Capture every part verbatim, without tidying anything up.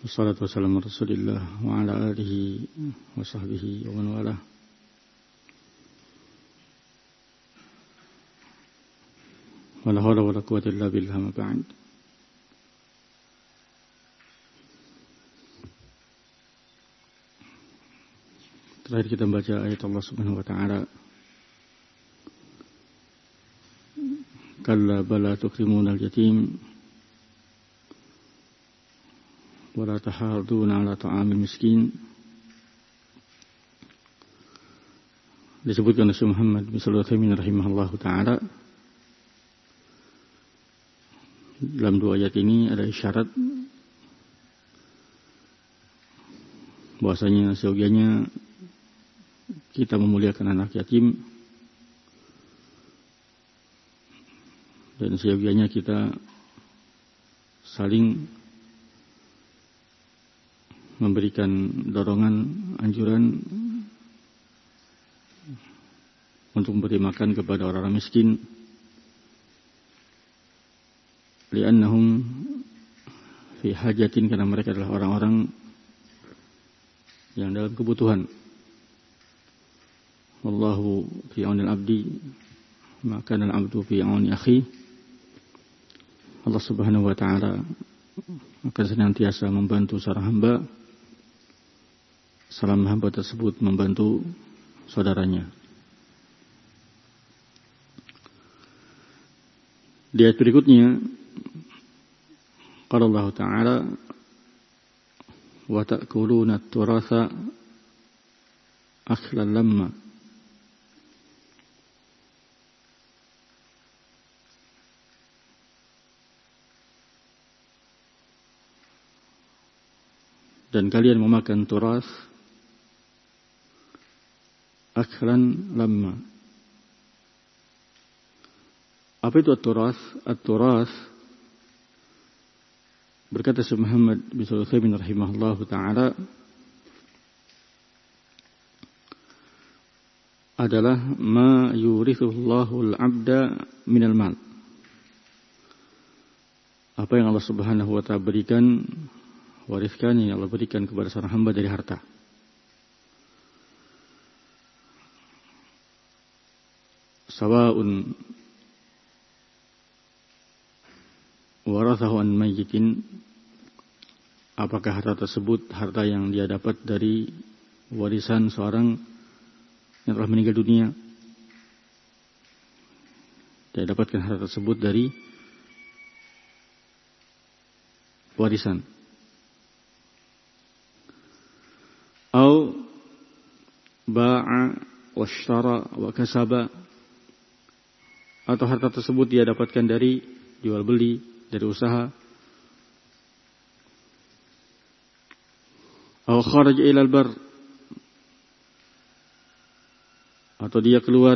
Wassalatu wassalamu ala Rasulillah wa ala alihi wa sahbihi wa man walah. Wa la hawla wa la quwwata illa billah ma ba'd. Terakhir kita membaca ayat Allah Subhanahu wa taala. Kalla bala tukrimuna al-yatim wa la tahaduna ala ta'amil miskin. Disebutkan oleh Syekh Muhammad bin Shalih Al-Utsaimin rahimahullahu taala, dalam dua ayat ini ada isyarat bahwasanya seyogianya kita memuliakan anak yatim dan seyogianya kita saling memberikan dorongan, anjuran untuk memberi makan kepada orang-orang miskin, li'annahum fi hajatin, karena mereka adalah orang-orang yang dalam kebutuhan. Wallahu fi aunil abdi ma kana al-abdu fi auni akhi. Allah Subhanahu wa taala akan senantiasa membantu seorang hamba selama hamba tersebut membantu saudaranya. Di ayat berikutnya qala Allah taala wa ta'kuluna at-turatha akhlan lamma. Dan kalian memakan turas akhlan lamma. Apa itu at-turas? At-turas, berkata Syekh Muhammad bin Shalih Al-Utsaimin rahimahullahu taala, adalah ma yurithullahul abda minal mal. Apa yang Allah Subhanahu wa taala berikan, wariskan yang Allah berikan kepada seorang hamba dari harta. Sawa'un warathahu an mayyitin, apakah harta tersebut harta yang dia dapat dari warisan seorang yang telah meninggal dunia, dia dapatkan harta tersebut dari warisan, atau ba'a washtara wa kasaba, atau harta tersebut dia dapatkan dari jual beli, dari usaha, atau kharaja ilal bar, atau dia keluar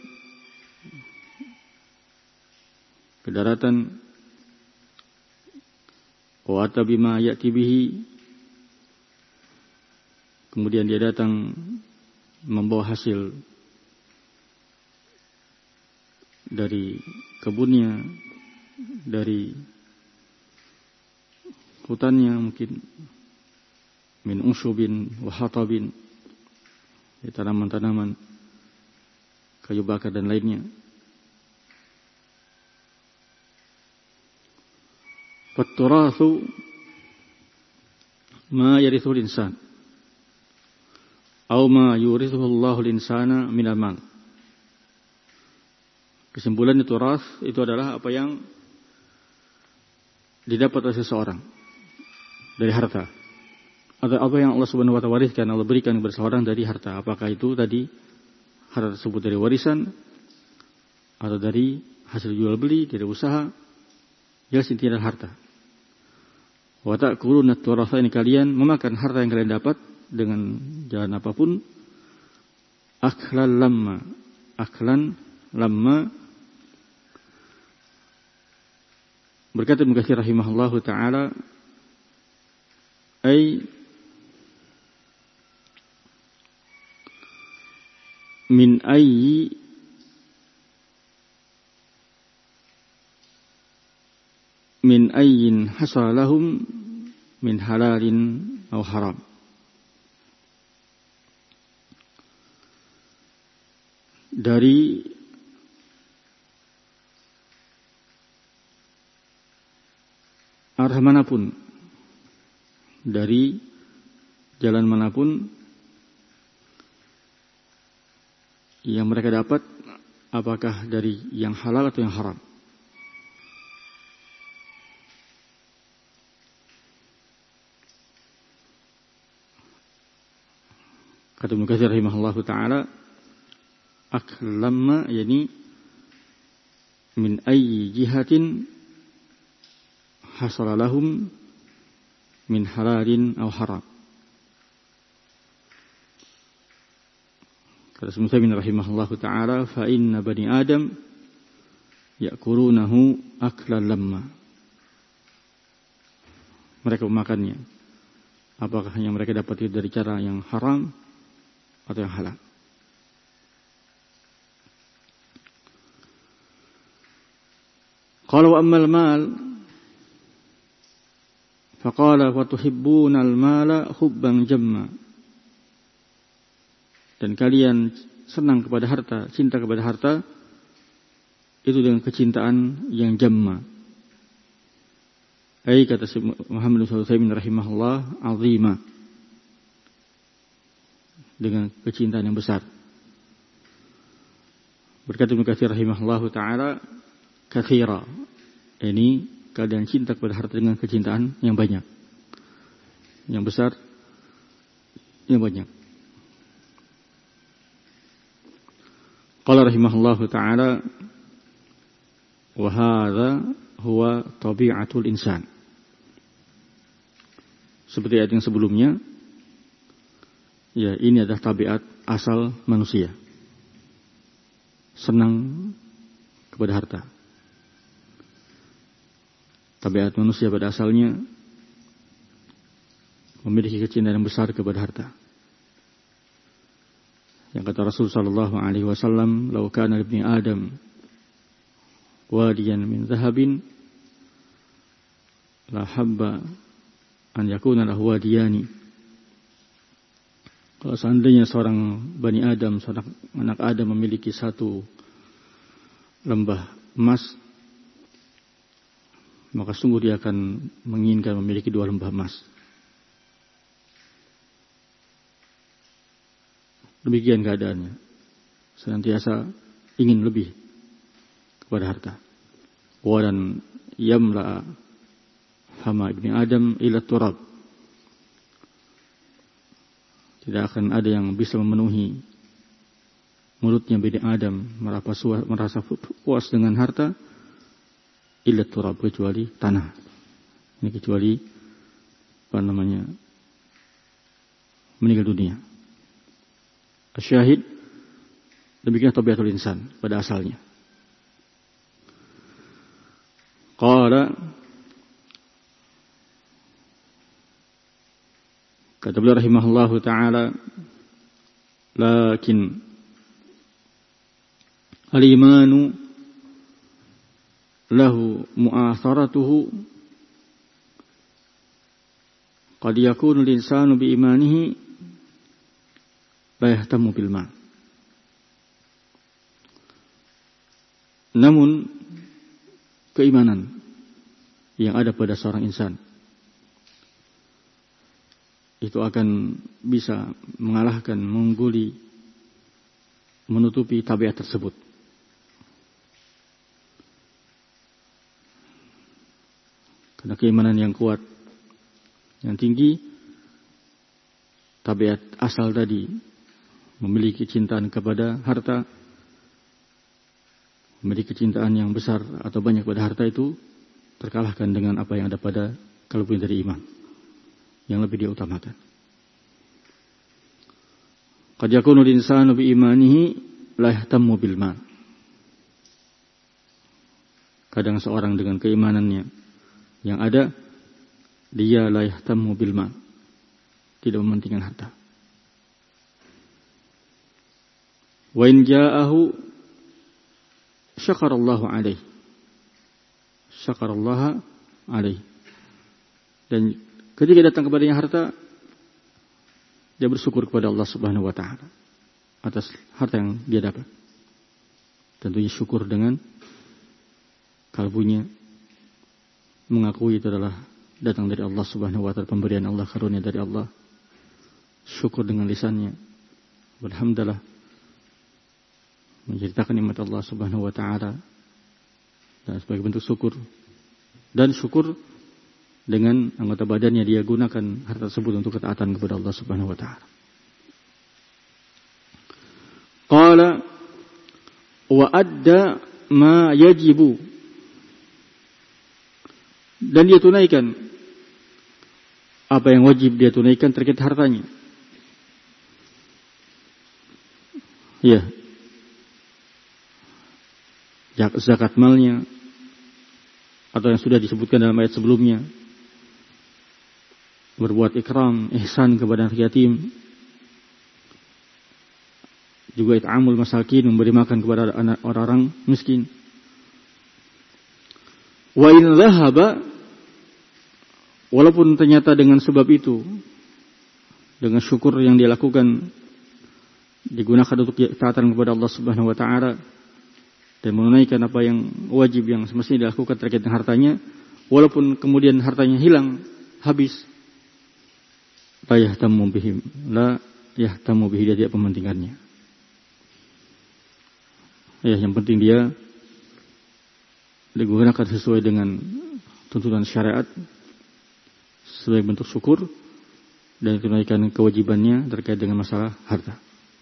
ke daratan, wa ata bima ya'ti bihi, kemudian dia datang membawa hasil dari kebunnya, dari hutannya, mungkin min ushubin wa hatabin, dari tanaman-tanaman, kayu bakar dan lainnya. Fatturathu ma yarithul insan aw ma yurithuhu Allahul insana minal mal. Kesimpulan itu ras itu adalah apa yang didapat oleh seseorang dari harta, atau apa yang Allah Subhanahu wa taala wariskan, Allah berikan kepada seseorang dari harta. Apakah itu tadi harta tersebut dari warisan, atau dari hasil jual beli, dari usaha, jelas intinya adalah harta. Wa ta'kuluna at-turatha, ini kalian memakan harta yang kalian dapat dengan jalan apapun, akhlan lamma, akhlan lamma. Berkata Ibnu Katsir rahimahullahu taala, ay min ayyi min ayyin hasalahum min halalin aw haram. Dari arah manapun, dari jalan manapun yang mereka dapat, apakah dari yang halal atau yang haram. Kata Ibnu Katsir rahimahullahu taala, aklamma yani min ayyi jihatin hasala lahum min halalin aw haram. Kata Ibnu Taimiyah rahimahullahu taala, fa inna bani Adam ya'kulunahu aklan lamma. Mereka memakannya, apakah yang mereka dapat dari cara yang haram atau yang halal. Qala wa ammal mal faqala wa tuhibbuna al-mala hubban jamma. Dan kalian senang kepada harta, cinta kepada harta itu dengan kecintaan yang jamma. Ai kata Muhammad bin Sulaiman rahimahullah, azima, dengan kecintaan yang besar. Berkata Ibnu Katsir rahimahullahu taala, katsira, ini kalian cinta kepada harta dengan kecintaan yang banyak, yang besar, yang banyak. Qala rahimahullahu taala, wa hadza huwa tabi'atul insan. Seperti ayat yang sebelumnya, ya ini adalah tabiat asal manusia, senang kepada harta. Tabiat manusia pada asalnya memiliki kecintaan yang besar kepada harta. Yang kata Rasul sallallahu alaihi wasallam, "Lau kana libni Adam wadiyan min zahabin la habba an yakuna lahu wadiyani." Kalau seandainya seorang Bani Adam, seorang anak Adam memiliki satu lembah emas, maka sungguh dia akan menginginkan memiliki dua lembah emas. Demikian keadaannya, senantiasa ingin lebih kepada harta. Walan yamla hama ibni Adam ila turab. Tidak akan ada yang bisa memenuhi mulutnya Bani Adam merasa puas dengan harta illa turab, kecuali tanah. Ini kecuali apa namanya, meninggal dunia. Asyahid, demikian tabiatul insan pada asalnya. Qala, kata beliau rahimahullahu ta'ala, lakin al-imanu lahu mu'atharatuhu qad yakunu al-insanu bi imanihi la yahtamu bil mal. Namun keimanan yang ada pada seorang insan itu akan bisa mengalahkan, mengungguli, menutupi tabiat tersebut. Karena keimanan yang kuat, yang tinggi, tabiat asal tadi, memiliki kecintaan kepada harta, memiliki kecintaan yang besar atau banyak pada harta itu terkalahkan dengan apa yang ada pada kelebihan dari iman yang lebih dia utamakan. Qad yakunu al-insanu bi imanihi la yahtammu bil mal. Kadang seorang dengan keimanannya yang ada, dia la yahtammu bil mal, tidak mementingkan harta. Wa in ja'ahu syakarallahu alaihi, syakarallaha alaihi. Dan ketika datang kepadanya harta, dia bersyukur kepada Allah Subhanahu wa taala atas harta yang dia dapat. Tentunya syukur dengan kalbunya, mengakui itu adalah datang dari Allah Subhanahu wa taala, pemberian Allah, karunia dari Allah. Syukur dengan lisannya, alhamdulillah, menceritakan nikmat Allah Subhanahu wa taala dan sebagai bentuk syukur. Dan syukur dengan anggota badannya dia gunakan harta tersebut untuk ketaatan kepada Allah Subhanahu wa taala. Qala wa adda ma yajibu, dan dia tunaikan apa yang wajib dia tunaikan terkait hartanya. Ya, zakat malnya, atau yang sudah disebutkan dalam ayat sebelumnya, berbuat ikram, ihsan kepada anak yatim, juga it'amul masakin, memberi makan kepada anak orang-orang miskin. Wa in dhahaba, walaupun ternyata dengan sebab itu, dengan syukur yang dia lakukan, digunakan untuk taatan kepada Allah Subhanahu wa taala dan menunaikan apa yang wajib yang semestinya dilakukan terkait dengan hartanya, walaupun kemudian hartanya hilang, habis, la yahtamu bihim, la yahtamu bihi, dia tidak mementingkannya. Ya, yang penting dia digunakan sesuai dengan tuntunan syariat sebagai bentuk syukur dan tunaikan kewajibannya terkait dengan masalah harta.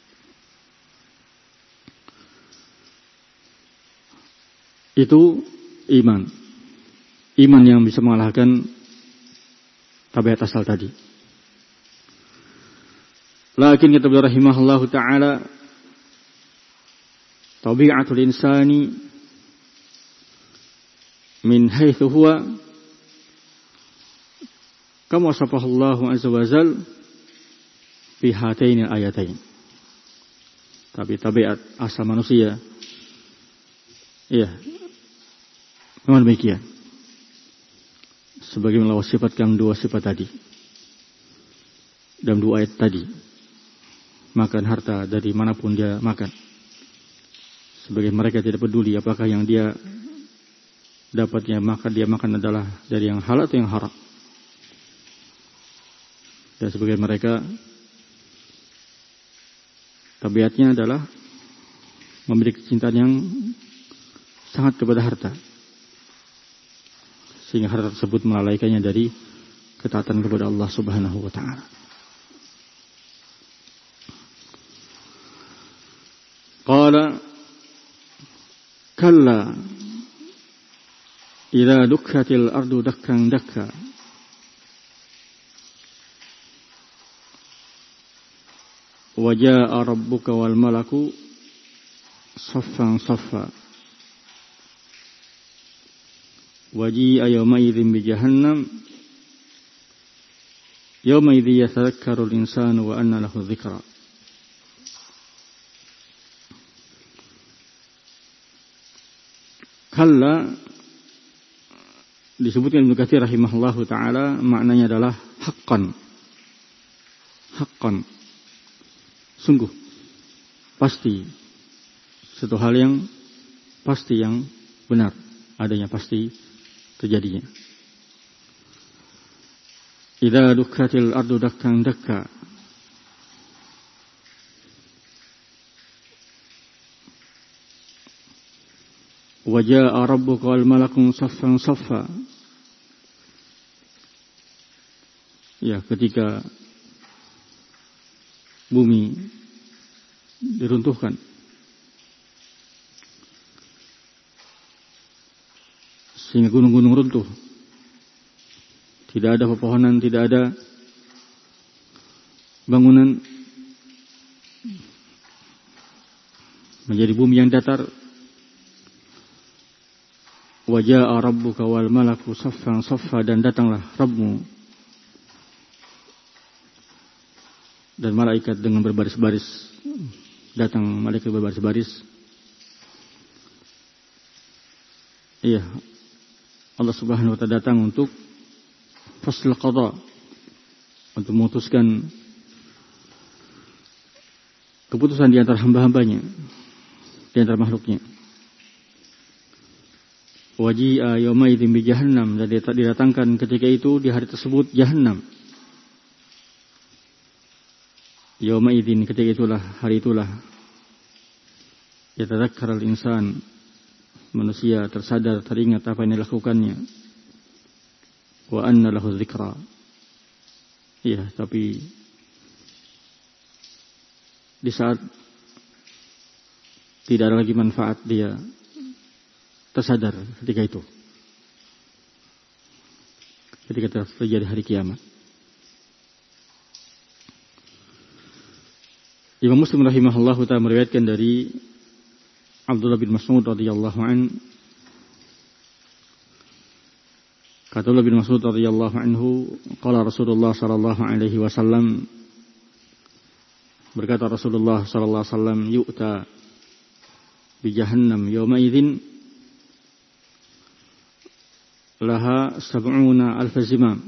Itu iman. Iman yang bisa mengalahkan tabiat asal tadi. Lakin kata beliau rahimahullahu ta'ala, tabi'atul insani min haitsu huwa kama wasafahu Allah azza wa jal fi hataini ayatain. Tapi tabiat asal manusia, iya, memang demikian. Sebagaimana Allah sifatkan dua sifat tadi dalam dua ayat tadi. Makan harta dari manapun dia makan. Sebagai mereka tidak peduli apakah yang dia dapatnya makan dia makan adalah dari yang halal atau yang haram. Dan sebagai mereka tabiatnya adalah memiliki kecintaan yang sangat kepada harta, sehingga harta tersebut melalaikannya dari ketaatan kepada Allah Subhanahu wa taala. Qala kalla idza dukkatil ardu dakkan dakka wa jaa rabbuka wal malaku saffan saffa waji'a yawma idzin bi jahannam yawma idzi yatadhakkaru al-insanu wa anna lahu dzikra. Kalla disebutkan Ibnu Katsir rahimahullahu taala, maknanya adalah haqqan. Haqqan. Sungguh. Pasti. Satu hal yang pasti, yang benar. Adanya pasti terjadinya. Idza dukkatil ardu dakkan dakka. Wa jaa rabbuka wal malaku saffan saffa. Ya, ketika bumi diruntuhkan, sehingga gunung-gunung runtuh, tidak ada pepohonan, tidak ada bangunan, menjadi bumi yang datar. Wa jaa rabbuka wal malaku saffan saffa, dan datanglah Rabbmu dan malaikat dengan berbaris-baris. Datang malaikat berbaris-baris. Iya, Allah Subhanahu wa ta'ala datang untuk fasl qada, untuk memutuskan keputusan di antara hamba-hambanya, di antara makhluknya. Waji'a yaumaidin bi jahannam, dan didatangkan ketika itu di hari tersebut jahannam. Yaumaidin, ketika itulah, hari itulah yatadzakkar al-insan, manusia tersadar, teringat apa yang dilakukannya. Wa anna lahu dzikra. Ya, tapi di saat tidak ada lagi manfaat, dia tersadar ketika itu, ketika terjadi hari kiamat. Imam Muslim rahimahullahu ta'ala meriwayatkan dari Abdullah bin Mas'ud radhiyallahu an, kata Abdullah bin Mas'ud radhiyallahu anhu, qala Rasulullah sallallahu alaihi wasallam, berkata Rasulullah sallallahu alaihi wasallam, yu'ta bi jahannam yawma idzin laha sab'una alf zimam.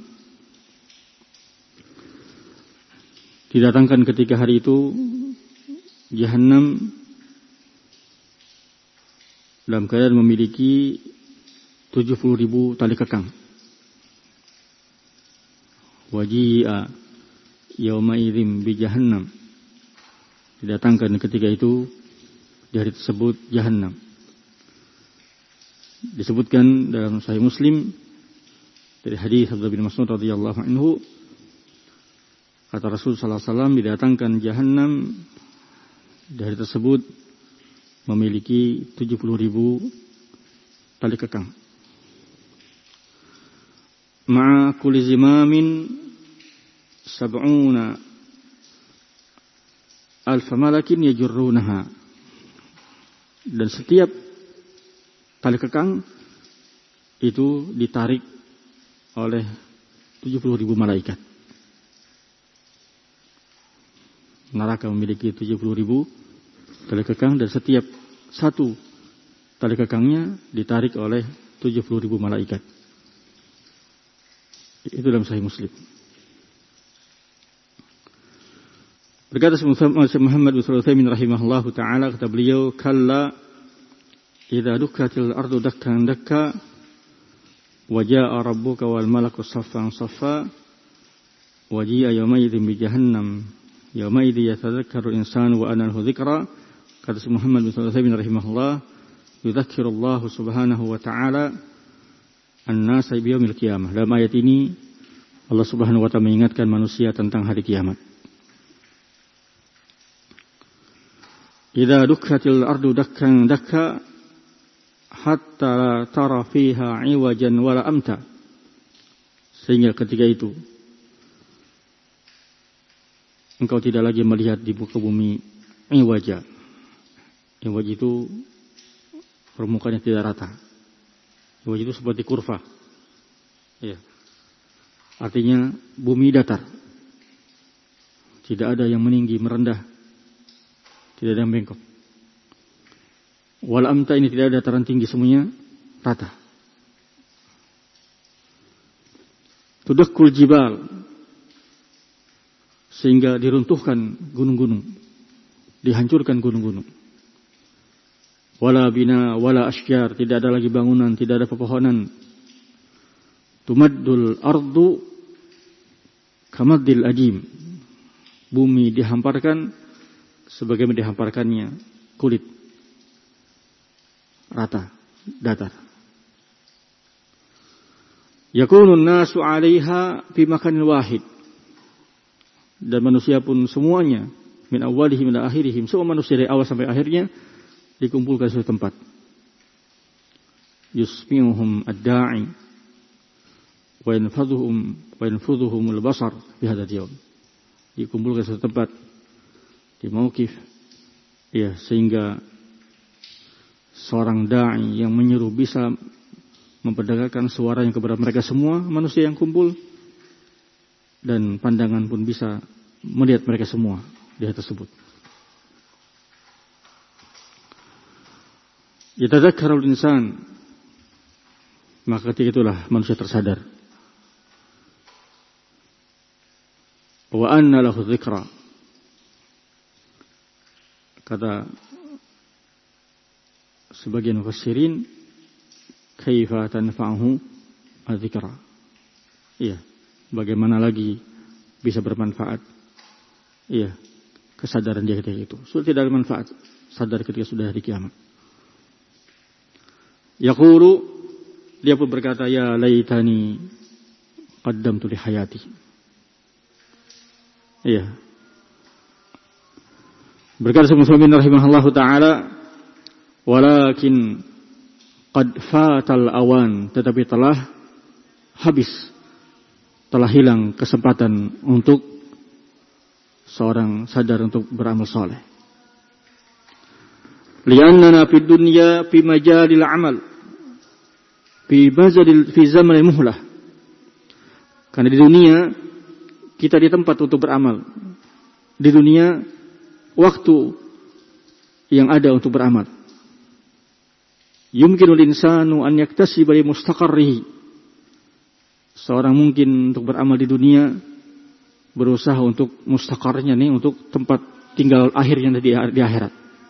Didatangkan ketika hari itu jahannam dalam keadaan memiliki tujuh puluh ribu tali kekang. Waji'a yawma idzin bi jahannam. Didatangkan ketika itu di hari tersebut jahannam. Disebutkan dalam Sahih Muslim dari hadis Abdullah bin Mas'ud radhiyallahu anhu, kata Rasul sallallahu alaihi wasallam, didatangkan jahannam di hari tersebut memiliki tujuh puluh ribu tali kekang. Ma'a kulli zimamin sab'una alf malakin yajurrunaha. Dan setiap tali kekang itu ditarik oleh tujuh puluh ribu malaikat. Neraka memiliki tujuh puluh ribu tali kekang, dan setiap satu tali kekangnya ditarik oleh tujuh puluh ribu malaikat. Itu dalam Sahih Muslim. Berkata Syekh Muhammad bin Shalih Al-Utsaimin rahimahullahu taala, kata beliau, kalla idza dukkatil ardu dakkan dakka wa jaa rabbuka wal malaku saffan saffa wa ji'a yawma idzin bi jahannam yawma idzi yatadzakkaru al-insanu wa anna lahu dzikra. Kata Syekh Muhammad bin Shalih Al-Utsaimin rahimahullah, yudzakirullahu subhanahu wa ta'ala an-nasa bi yaumil qiyamah. Dalam ayat ini Allah Subhanahu wa ta'ala mengingatkan manusia tentang hari kiamat. Idza dukkatil ardu dakkan dakka hatta la tara fiha iwajan wala amta. Sehingga ketika itu engkau tidak lagi melihat di muka bumi iwaja. Iwaj itu permukaannya tidak rata. Iwaj itu seperti kurva. Ya. Artinya bumi datar. Tidak ada yang meninggi, merendah. Tidak ada yang bengkok. Wal amta, ini tidak ada dataran tinggi, semuanya rata. Tudakkul jibal, sehingga diruntuhkan gunung-gunung, dihancurkan gunung-gunung. Wala bina wala asyjar, tidak ada lagi bangunan, tidak ada pepohonan. Tumaddul ardu kamaddil ajim, bumi dihamparkan sebagaimana dihamparkannya kulit, rata, datar. Yakunun nasu 'alaiha fi makanin wahid, dan manusia pun semuanya min awwalihim ila akhirihim, semua manusia dari awal sampai akhirnya dikumpulkan di suatu tempat. Yusmi'uhum ad-da'i wa yanfadhuhum wa yanfudhuhum al-basar fi hadzal yawm. Dikumpulkan di suatu tempat di mauqif, ya, sehingga seorang da'i yang menyeru bisa memperdagangkan suaranya kepada mereka semua manusia yang kumpul, dan pandangan pun bisa melihat mereka semua di hal tersebut. Yatadzakkarul insan, maka ketika itulah manusia tersadar. wa anna lahu dzikra. Kata sebagian mufassirin, kaifa tanfa'uhu adzikra. Iya, bagaimana lagi bisa bermanfaat? Iya, kesadaran dia ketika itu. Sudah tidak ada manfaat sadar ketika sudah hari kiamat. Yaqulu, dia pun berkata, ya laitani qaddamtu li hayati. Iya. Berkata Muslimin rahimahullahu taala, walakin qad fatal awan, tetapi telah habis, telah hilang kesempatan untuk seorang sadar untuk beramal saleh. Li'annana fid dunya fi majalil amal fi bazalil fi zamanil muhlah. Karena di dunia kita di tempat untuk beramal. Di dunia waktu yang ada untuk beramal. Yumkinul insanu an yaktasiba li mustaqarrihi. Seorang mungkin untuk beramal di dunia, berusaha untuk mustaqarnya nih, untuk tempat tinggal akhirnya di, di akhirat.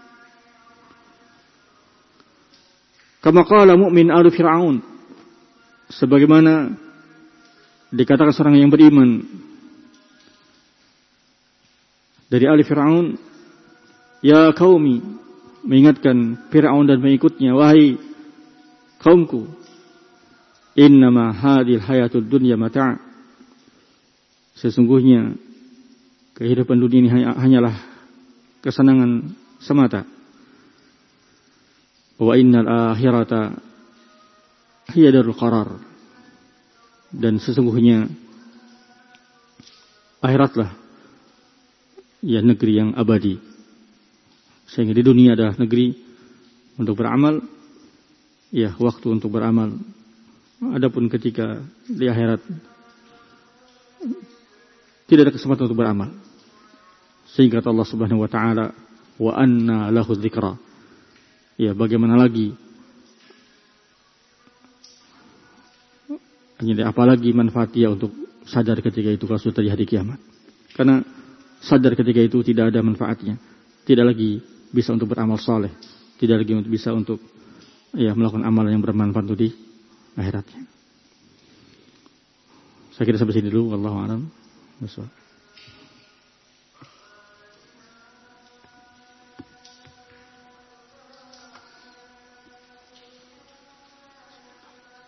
Kama qala mu'min alu Fir'aun, sebagaimana dikatakan seorang yang beriman dari ahli Fir'aun, ya qaumi, mengingatkan Fir'aun dan pengikutnya, wahai kaumku, innama hadhil hayatud dunya mata', sesungguhnya kehidupan dunia ini hanyalah kesenangan semata. Wa innal akhirata hiya darul qarar, dan sesungguhnya akhiratlah ya negeri yang abadi. Sehingga di dunia adalah negeri untuk beramal, ya waktu untuk beramal. Adapun ketika di akhirat tidak ada kesempatan untuk beramal. Sehingga kata Allah Subhanahu wa taala, wa anna lahu dzikra. Ya, bagaimana lagi? Apalagi manfaat dia untuk sadar ketika itu kalau sudah terjadi kiamat. Karena sadar ketika itu tidak ada manfaatnya. Tidak lagi bisa untuk beramal saleh, tidak lagi bisa untuk ya melakukan amalan yang bermanfaat untuk di akhiratnya. Saya kira sampai sini dulu, wallahu a'lam.